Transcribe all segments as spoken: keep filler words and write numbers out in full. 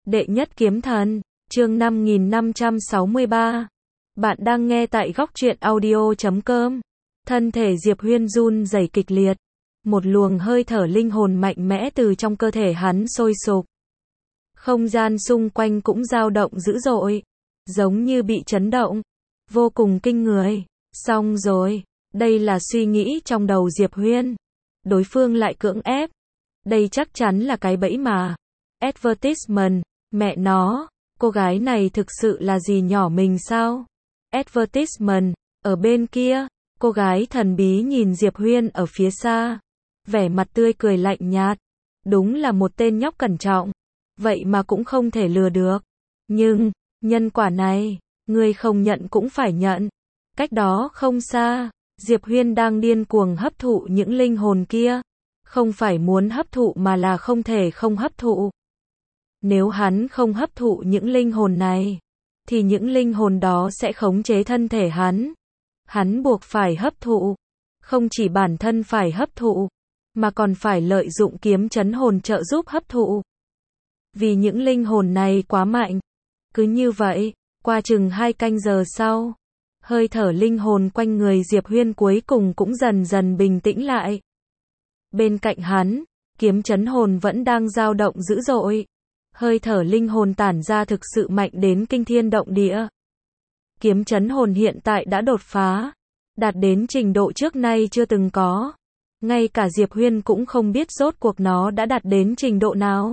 Đệ nhất kiếm thần, chương năm nghìn năm trăm sáu mươi ba. Bạn đang nghe tại góc truyện audio chấm com. Thân thể Diệp Huyên run rẩy kịch liệt. Một luồng hơi thở linh hồn mạnh mẽ từ trong cơ thể hắn sôi sục. Không gian xung quanh cũng dao động dữ dội, giống như bị chấn động. Vô cùng kinh người. Xong rồi, đây là suy nghĩ trong đầu Diệp Huyên. Đối phương lại cưỡng ép. Đây chắc chắn là cái bẫy mà. Advertisement, mẹ nó, cô gái này thực sự là gì nhỏ mình sao? Advertisement, ở bên kia, cô gái thần bí nhìn Diệp Huyên ở phía xa. Vẻ mặt tươi cười lạnh nhạt. Đúng là một tên nhóc cẩn trọng. Vậy mà cũng không thể lừa được. Nhưng, nhân quả này, người không nhận cũng phải nhận. Cách đó không xa, Diệp Huyên đang điên cuồng hấp thụ những linh hồn kia. Không phải muốn hấp thụ mà là không thể không hấp thụ. Nếu hắn không hấp thụ những linh hồn này, thì những linh hồn đó sẽ khống chế thân thể hắn. Hắn buộc phải hấp thụ. Không chỉ bản thân phải hấp thụ, mà còn phải lợi dụng kiếm chấn hồn trợ giúp hấp thụ. Vì những linh hồn này quá mạnh. Cứ như vậy, qua chừng hai canh giờ sau, hơi thở linh hồn quanh người Diệp Huyên cuối cùng cũng dần dần bình tĩnh lại. Bên cạnh hắn, kiếm chấn hồn vẫn đang dao động dữ dội. Hơi thở linh hồn tản ra thực sự mạnh đến kinh thiên động địa. Kiếm chấn hồn hiện tại đã đột phá, đạt đến trình độ trước nay chưa từng có. Ngay cả Diệp Huyên cũng không biết rốt cuộc nó đã đạt đến trình độ nào.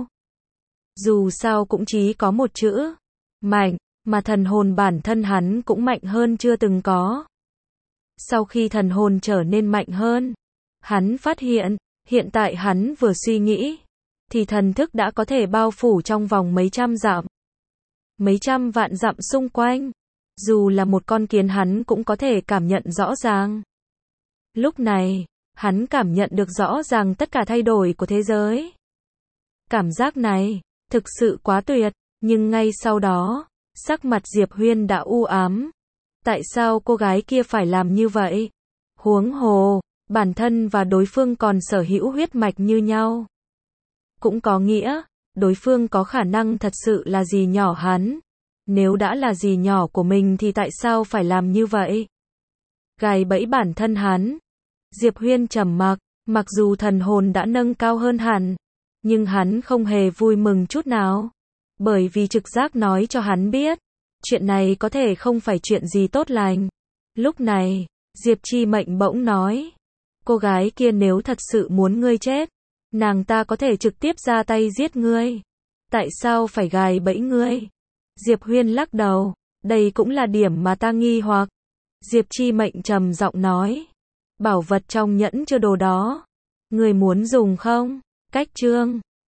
Dù sao cũng chỉ có một chữ, mạnh, mà thần hồn bản thân hắn cũng mạnh hơn chưa từng có. Sau khi thần hồn trở nên mạnh hơn, hắn phát hiện, hiện tại hắn vừa suy nghĩ, thì thần thức đã có thể bao phủ trong vòng mấy trăm dặm. Mấy trăm vạn dặm xung quanh. Dù là một con kiến hắn cũng có thể cảm nhận rõ ràng. Lúc này, hắn cảm nhận được rõ ràng tất cả thay đổi của thế giới. Cảm giác này, thực sự quá tuyệt, nhưng ngay sau đó, sắc mặt Diệp Huyên đã u ám. Tại sao cô gái kia phải làm như vậy? Huống hồ, bản thân và đối phương còn sở hữu huyết mạch như nhau. Cũng có nghĩa, đối phương có khả năng thật sự là dì nhỏ hắn. Nếu đã là dì nhỏ của mình thì tại sao phải làm như vậy? Gài bẫy bản thân hắn. Diệp Huyên trầm mặc, mặc dù thần hồn đã nâng cao hơn hẳn, nhưng hắn không hề vui mừng chút nào. Bởi vì trực giác nói cho hắn biết, chuyện này có thể không phải chuyện gì tốt lành. Lúc này, Diệp Chi Mệnh bỗng nói, cô gái kia nếu thật sự muốn ngươi chết, nàng ta có thể trực tiếp ra tay giết ngươi. Tại sao phải gài bẫy ngươi? Diệp Huyên lắc đầu, đây cũng là điểm mà ta nghi hoặc. Diệp Chi Mệnh trầm giọng nói, bảo vật trong nhẫn chứa đồ đó, ngươi muốn dùng không? Cách chương